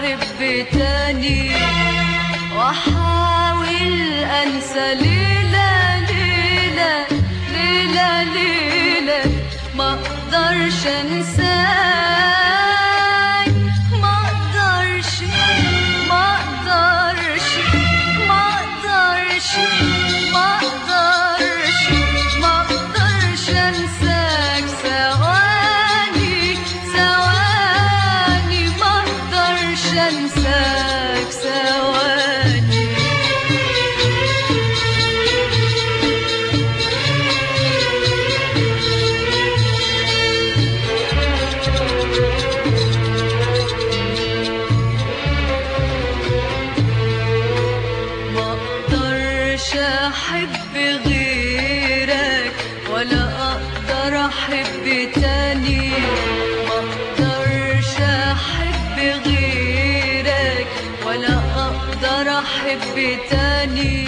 أحب تاني وأحاول أنسى ليلة ليلة ليلة ليلة ما أقدرش أنساك ما أقدرش ما أقدرش ما أقدرش ما أقدرش ما أقدرش أنساك ثواني ثواني ما أقدرش أنساك ثواني أحب غيرك ولا أقدر أحب تاني ما أقدرش أحب غيرك ولا أقدر أحب تاني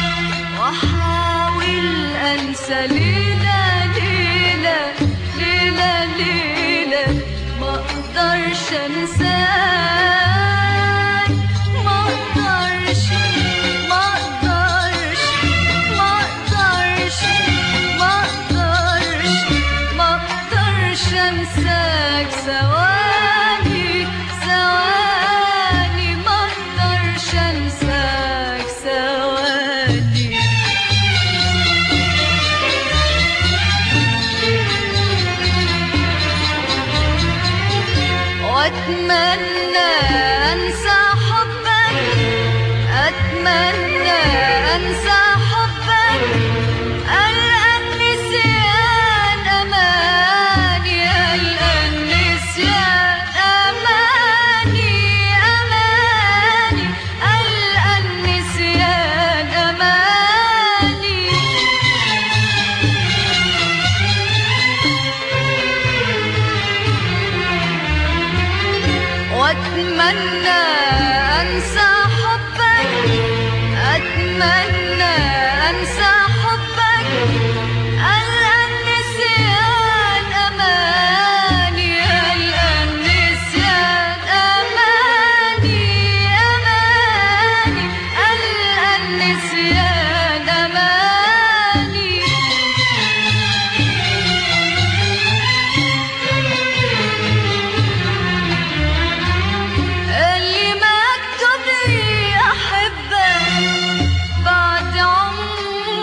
وأحاول أنسى ليلة ليلة ليلة ليلة ما أقدرش أنساك أنساك ثواني ثواني ما أقدرش أنساك ثواني وأتمنى أنسى حبك أتمنى أنسى حبك أتمنى أنسى حبك أتمنى أنسى حبك الآن نسيان أماني الآن نسيان أماني أماني الآن نسيان أماني بعد عمر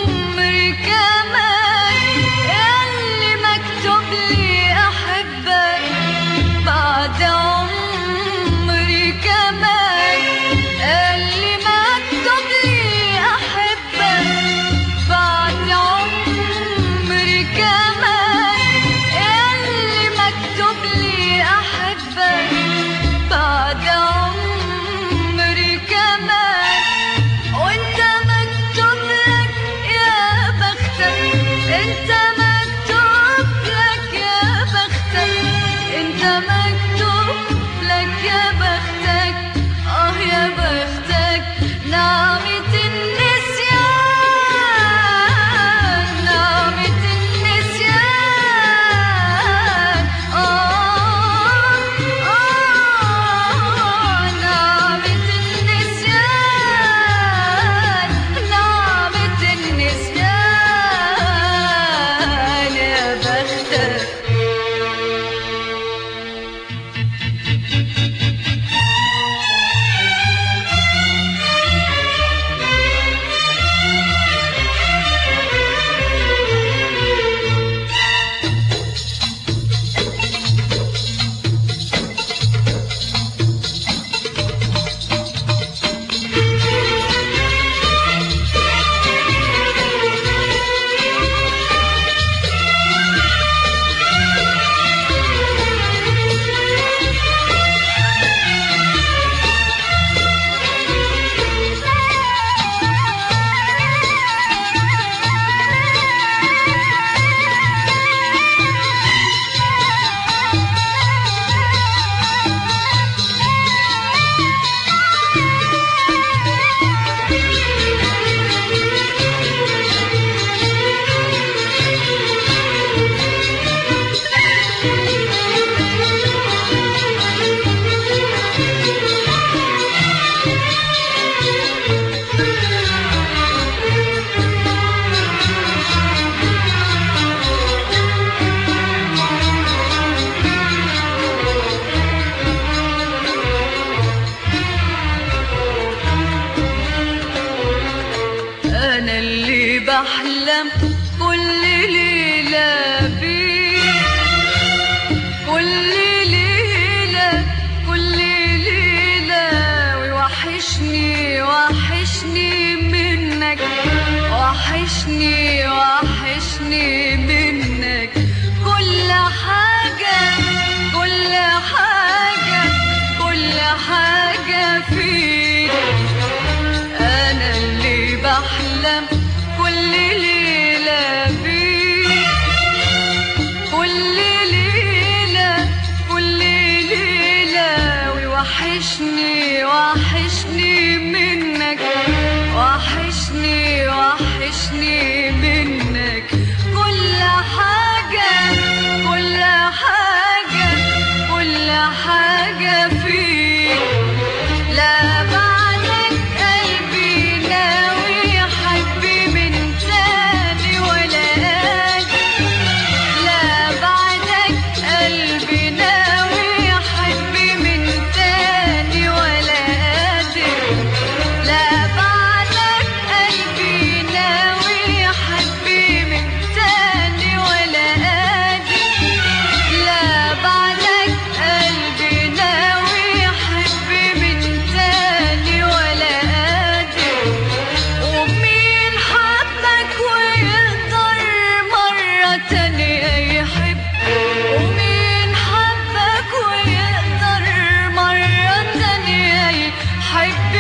وحشني منك كل حاجة كل حاجة كل حاجة فيك. أنا اللي بحلم كل ليلة بيك، كل ليلة كل ليلة، ويوحشني وحشني منك، وحشني وحشني منك كل حاجة كل حاجة كل حاجة فيك. لا بعدك قلبي ناوي يحبي من تاني ولا قادر، لا بعدك قلبي ناوي يحبي من تاني ولا قادر، لا بعدك قلبي ناوي يحبي من تاني ولا قادر، لا بعدك قلبي ناوي يحبي من تاني ولا قادر. ومين حبك ويقدر مرة تانية يحب، ومين حبك ويقدر مرة تانية يحب،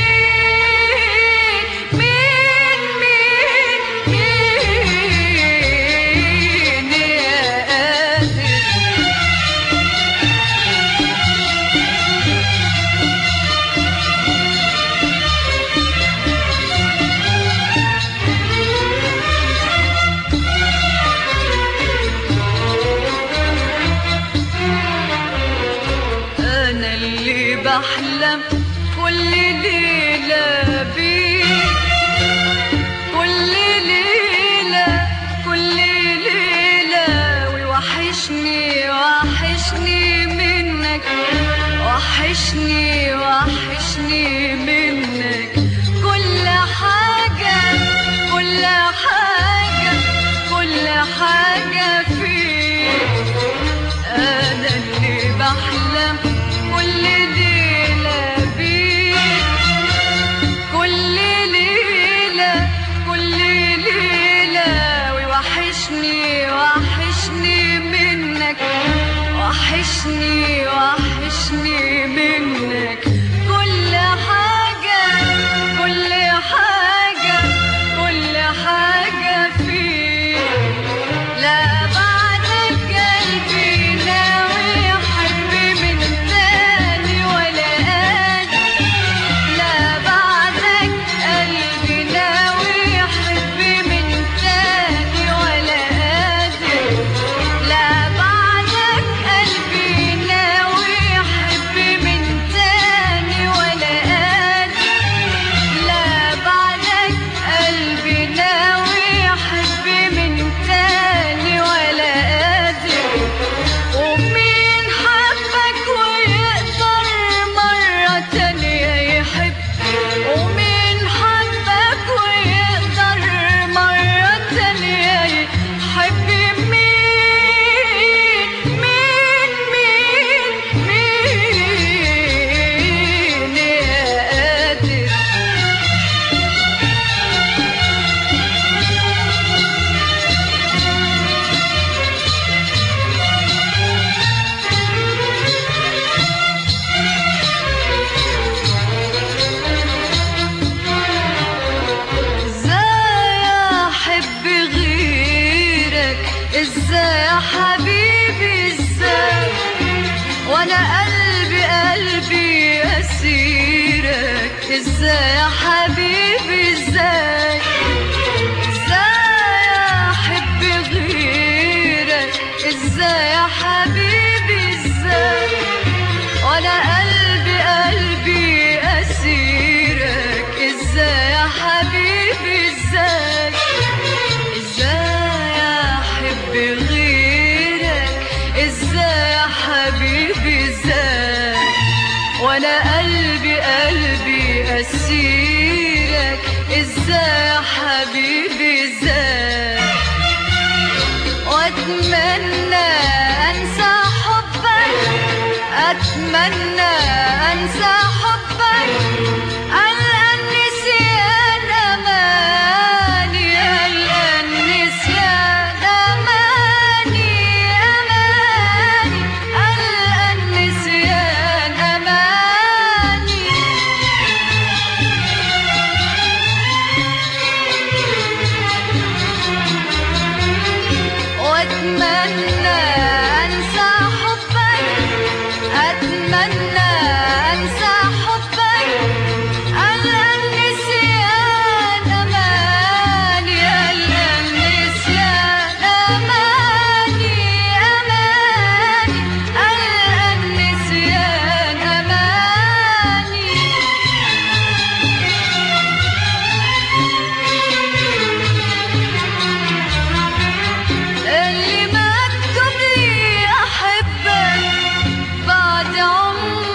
مين مين مين مين يا قادر. أنا اللي بحلم كل ليلة بيك، كل ليلة كل ليلة، ويوحشني وحشني منك، وحشني وحشني منك كل حاجة كل حاجة كل حاجة فيك. أنا اللي بحلم كل ليلة بيك، كل ليلة كل ليلة، ويوحشني وحشني منك، وحشني وحشني منك كل حاجة كل حاجة كل حاجة فيك. لا بعدك قلبي ناوي يحبي من تاني ولا قادر، لا بعدك قلبي ناوي يحبي من تاني ولا قادر، لا بعدك قلبي ناوي يحبي من تاني ولا قادر، لا بعدك قلبي ناوي يحبي من تاني ولا قادر. ومين حبك ويقدر مرة تانية يحب، ومين حبك ويقدر مرة تانية يحب، مين مين مين مين يا قادر. ازاي احب غيرك، ازاي يا حبيبي ازاي، وانا قلبي قلبي اسيرك، ازاي يا حبيبي ازاي، ازاي احب غيرك، ازاي يا حبيبي ازاي، وانا قلبي قلبي اسيرك، ازاي يا حبيبي ازاي، ازاي احب غيرك، ازاي يا حبيبي ازاي، وانا قلبي قلبي اسيرك، ازاي يا حبيبي ازاي. واتمنى انسى حبك، اتمنى انسى حبك، الان نسيان اماني، الان نسيان أتمنى أنسى حبك ألم نسيان أماني ألم نسيان أماني أماني ألم نسيان أماني اللي مكتوب لي أحبك بعد عمري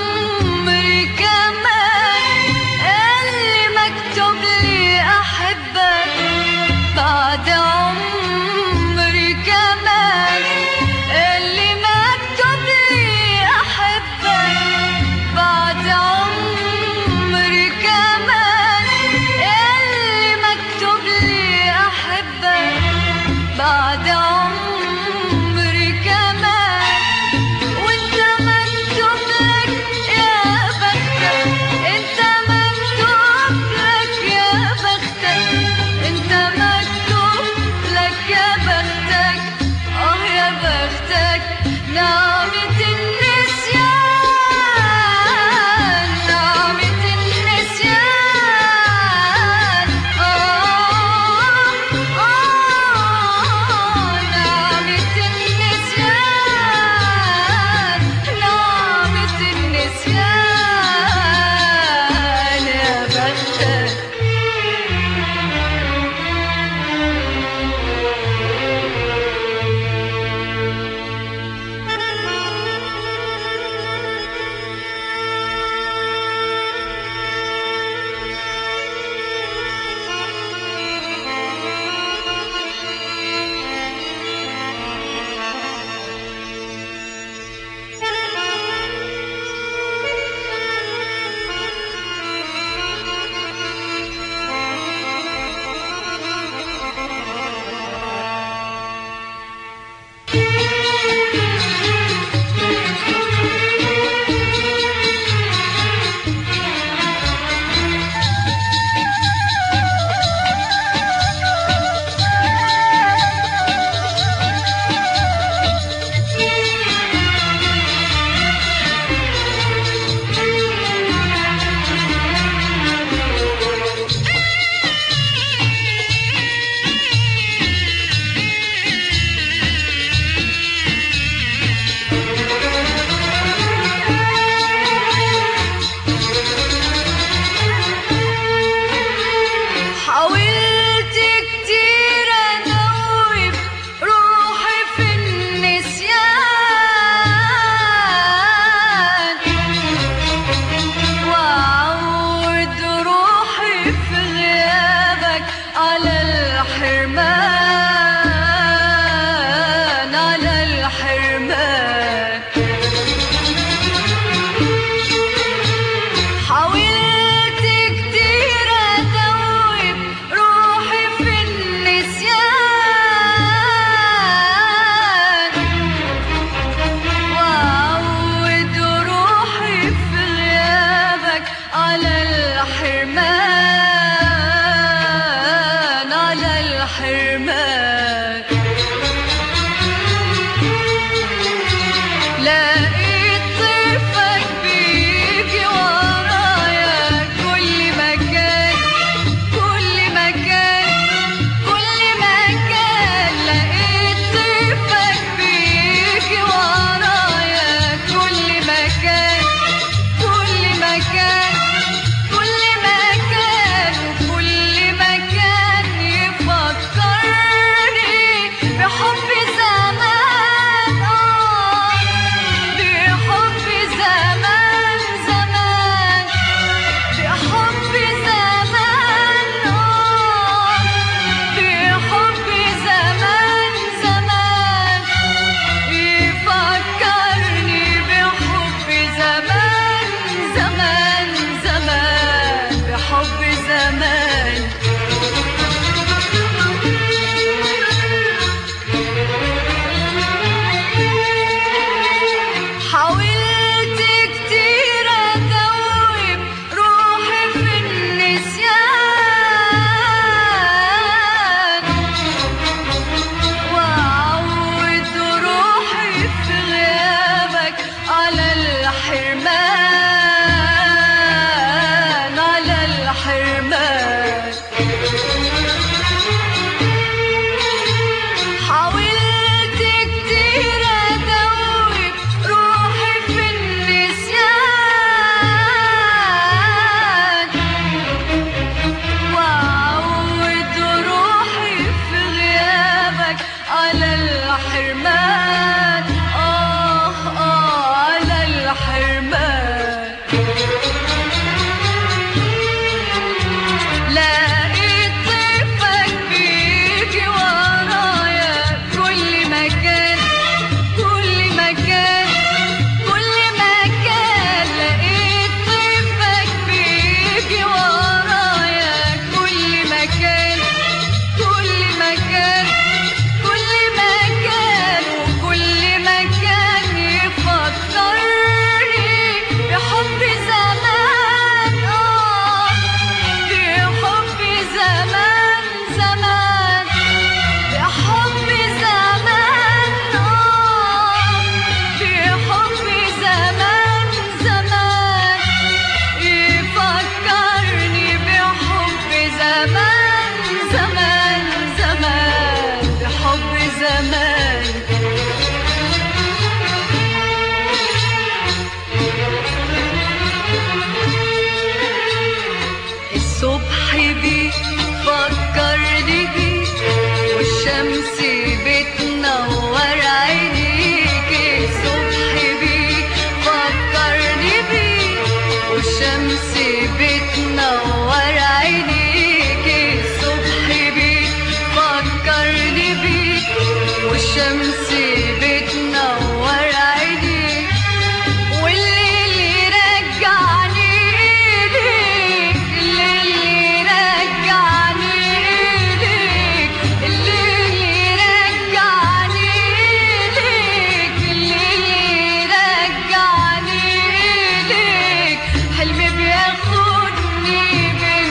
والشمس بتنور عينيكي، الصبح بيفكرني بيك والشمس بتنور عينيك، والليل يرجعني ليك، الليل يرجعني ليك، الليل يرجعني ليك، الليل يرجعني ليك، حلمي بياخدني بين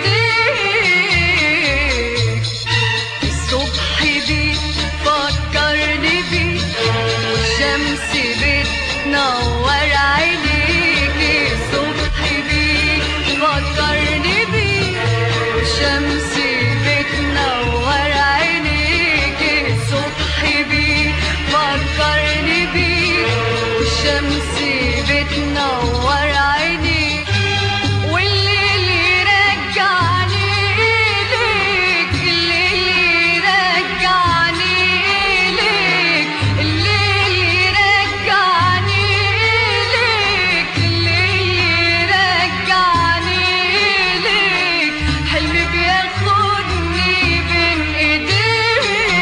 ايديك، الصبح بيفكرني بيك والشمس بتنور عينيكي، الصبح بيفكرني بيك والشمس بتنور عينيكي، الصبح بيفكرني بيك والشمس بتنور عينيك، والليل يرجعني ليك، الليل يرجعني ليك، الليل يرجعني ليك، الليل يرجعني ليك، حلمي بياخدني بين ايديك.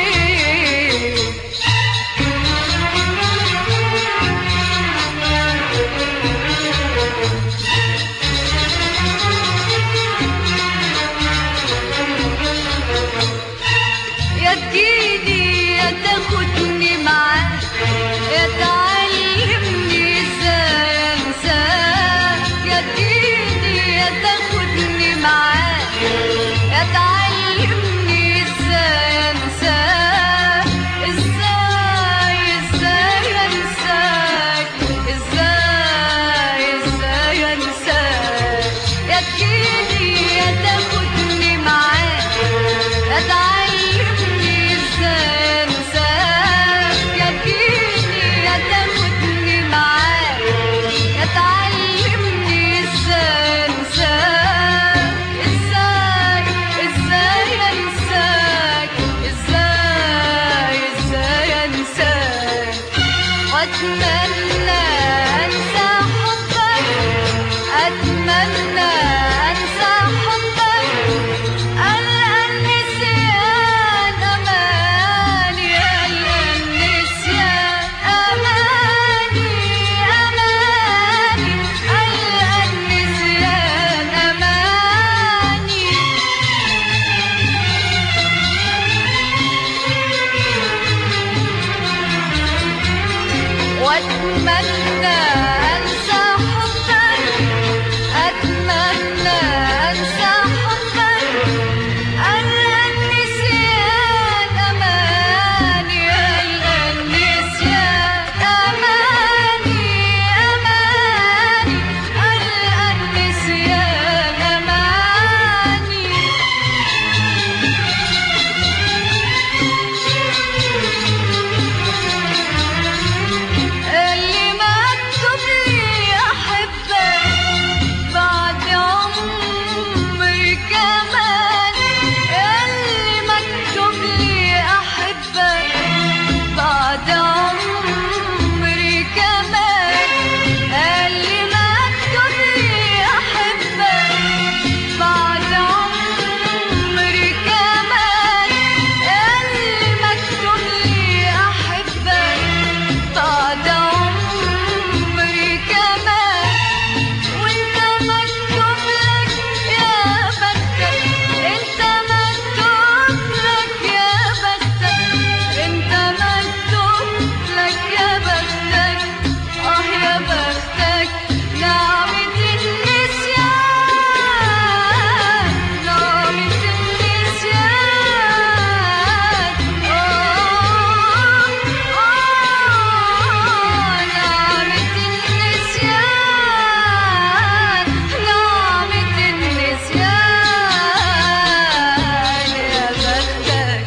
يا تجيني يا تاخدني معاك، يا تعلمني ازاي انساك، يا تجيني يا تاخدني معاك، يا تعلمني ازاي انساك، ازاي ازاي انساك، ازاي ازاي انساك، يا تجيني يا تاخدني معاك، يا تعلمني ازاي انساك، يا تجيني يا تاخدني معاك، يا تعلمني ازاي انساك، ازاي ازاي انساك، ازاي ازاي انساك، واتمنى انسى حبك، اتمنى انسى حبك، ألقى النسيان أماني، ألقى النسيان أماني، أماني، ألقى النسيان أماني. وأتمنى أنسى حبك، أتمنى أنسى حبك، ألقى النسيان أماني، ألقى النسيان أماني، أماني، ألقى النسيان أماني. اللي مكتوب لي أحبك بعد عمري كمان، اللي مكتوب لي أحبك بعد عمري كمان، اللي مكتوب لي أحبك بعد عمري كمان، اللي مكتوب لي أحبك بعد عمري كمان، وانت مكتوب لك يا بختك، انت مكتوب لك يا بختك، انت مكتوب لك يا بختك، يا بختك، نعمة النسيان، نعمة النسيان، نعمة النسيان، نعمة النسيان، يا بختك.